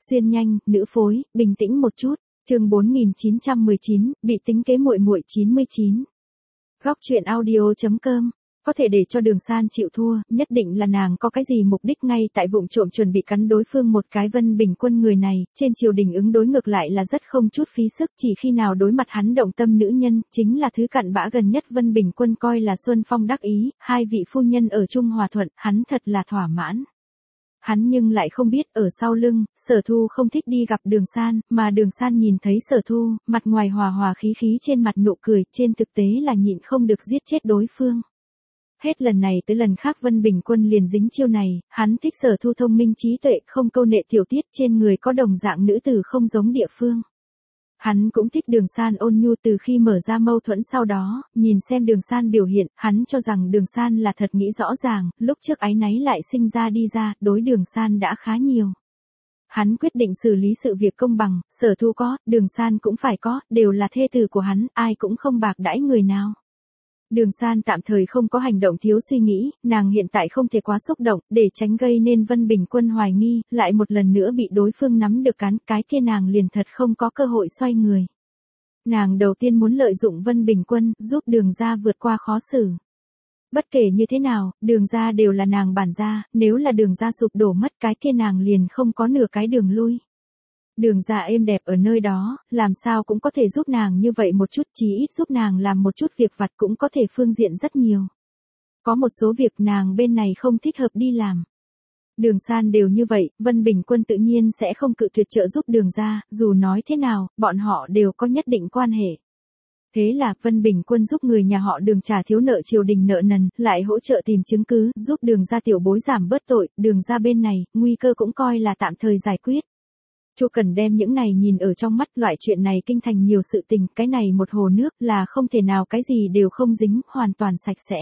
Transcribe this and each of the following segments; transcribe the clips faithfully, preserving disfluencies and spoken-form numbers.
Xuyên nhanh, nữ phối, bình tĩnh một chút. Chương bốn nghìn chín trăm mười chín, bị tính kế muội muội chín mươi chín. Góc truyện audio chấm com. Có thể để cho Đường San chịu thua, nhất định là nàng có cái gì mục đích ngay tại vụng trộm chuẩn bị cắn đối phương một cái. Vân Bình Quân người này, trên triều đình ứng đối ngược lại là rất không chút phí sức, chỉ khi nào đối mặt hắn động tâm nữ nhân, chính là thứ cặn bã gần nhất. Vân Bình Quân coi là Xuân Phong đắc ý, hai vị phu nhân ở chung hòa thuận, hắn thật là thỏa mãn. Hắn nhưng lại không biết ở sau lưng, Sở Thu không thích đi gặp Đường San, mà Đường San nhìn thấy Sở Thu, mặt ngoài hòa hòa khí khí trên mặt nụ cười, trên thực tế là nhịn không được giết chết đối phương. Hết lần này tới lần khác Vân Bình Quân liền dính chiêu này, hắn thích Sở Thu thông minh trí tuệ, không câu nệ tiểu tiết, trên người có đồng dạng nữ tử không giống địa phương. Hắn cũng thích Đường San ôn nhu. Từ khi mở ra mâu thuẫn sau đó, nhìn xem Đường San biểu hiện, hắn cho rằng Đường San là thật nghĩ rõ ràng, lúc trước áy náy lại sinh ra đi ra, đối Đường San đã khá nhiều. Hắn quyết định xử lý sự việc công bằng, Sở Thu có, Đường San cũng phải có, đều là thê tử của hắn, ai cũng không bạc đãi người nào. Đường San tạm thời không có hành động thiếu suy nghĩ, nàng hiện tại không thể quá xúc động, để tránh gây nên Vân Bình Quân hoài nghi, lại một lần nữa bị đối phương nắm được cán, cái kia nàng liền thật không có cơ hội xoay người. Nàng đầu tiên muốn lợi dụng Vân Bình Quân, giúp Đường gia vượt qua khó xử. Bất kể như thế nào, Đường gia đều là nàng bản gia, nếu là Đường gia sụp đổ mất cái kia nàng liền không có nửa cái đường lui. Đường gia êm đẹp ở nơi đó, làm sao cũng có thể giúp nàng như vậy một chút, chí ít giúp nàng làm một chút việc vặt cũng có thể phương diện rất nhiều. Có một số việc nàng bên này không thích hợp đi làm. Đường San đều như vậy, Vân Bình Quân tự nhiên sẽ không cự tuyệt trợ giúp Đường gia, dù nói thế nào, bọn họ đều có nhất định quan hệ. Thế là Vân Bình Quân giúp người nhà họ Đường trả thiếu nợ triều đình nợ nần, lại hỗ trợ tìm chứng cứ, giúp Đường gia tiểu bối giảm bớt tội, Đường gia bên này, nguy cơ cũng coi là tạm thời giải quyết. Chu Cần đem những này nhìn ở trong mắt, loại chuyện này kinh thành nhiều sự tình, cái này một hồ nước là không thể nào cái gì đều không dính, hoàn toàn sạch sẽ.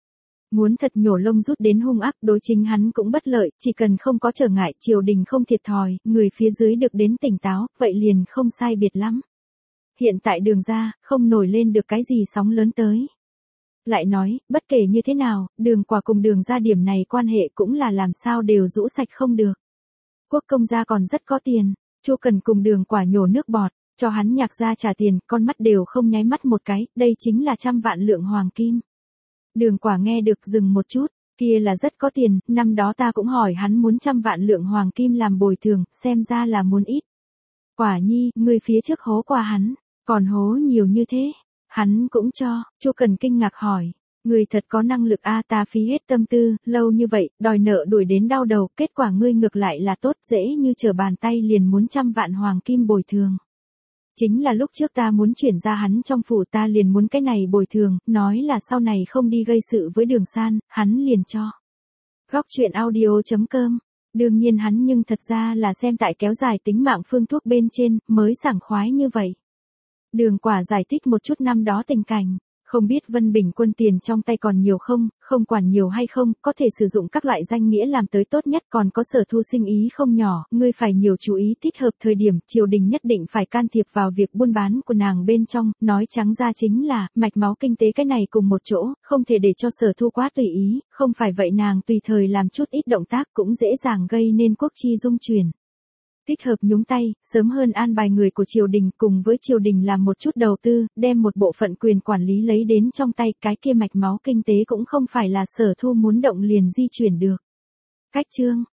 Muốn thật nhổ lông rút đến hung ác, đối chính hắn cũng bất lợi, chỉ cần không có trở ngại, triều đình không thiệt thòi, người phía dưới được đến tỉnh táo, vậy liền không sai biệt lắm. Hiện tại Đường gia, không nổi lên được cái gì sóng lớn tới. Lại nói, bất kể như thế nào, Đường Quả cùng Đường gia điểm này quan hệ cũng là làm sao đều rũ sạch không được. Quốc công gia còn rất có tiền. Chu Cần cùng Đường Quả nhổ nước bọt, cho hắn Nhạc gia trả tiền, con mắt đều không nháy mắt một cái, đây chính là trăm vạn lượng hoàng kim. Đường Quả nghe được dừng một chút, kia là rất có tiền, năm đó ta cũng hỏi hắn muốn trăm vạn lượng hoàng kim làm bồi thường, xem ra là muốn ít. Quả nhi, người phía trước hố qua hắn, còn hố nhiều như thế, hắn cũng cho. Chu Cần kinh ngạc hỏi. Ngươi thật có năng lực a, ta phí hết tâm tư, lâu như vậy, đòi nợ đuổi đến đau đầu, kết quả ngươi ngược lại là tốt, dễ như trở bàn tay liền muốn trăm vạn hoàng kim bồi thường. Chính là lúc trước ta muốn chuyển ra hắn trong phủ, ta liền muốn cái này bồi thường, nói là sau này không đi gây sự với Đường San, hắn liền cho. Góc truyện audio chấm com. Đương nhiên hắn nhưng thật ra là xem tại kéo dài tính mạng phương thuốc bên trên, mới sảng khoái như vậy. Đường Quả giải thích một chút năm đó tình cảnh. Không biết Vân Bình Quân tiền trong tay còn nhiều không, không quản nhiều hay không, có thể sử dụng các loại danh nghĩa làm tới tốt nhất, còn có Sở Thu sinh ý không nhỏ, ngươi phải nhiều chú ý, thích hợp thời điểm, triều đình nhất định phải can thiệp vào việc buôn bán của nàng bên trong, nói trắng ra chính là, mạch máu kinh tế cái này cùng một chỗ, không thể để cho Sở Thu quá tùy ý, không phải vậy nàng tùy thời làm chút ít động tác cũng dễ dàng gây nên quốc chi dung chuyển. Thích hợp nhúng tay, sớm hơn an bài người của triều đình cùng với triều đình làm một chút đầu tư, đem một bộ phận quyền quản lý lấy đến trong tay, cái kia mạch máu kinh tế cũng không phải là Sở Thu muốn động liền di chuyển được. Cách chương,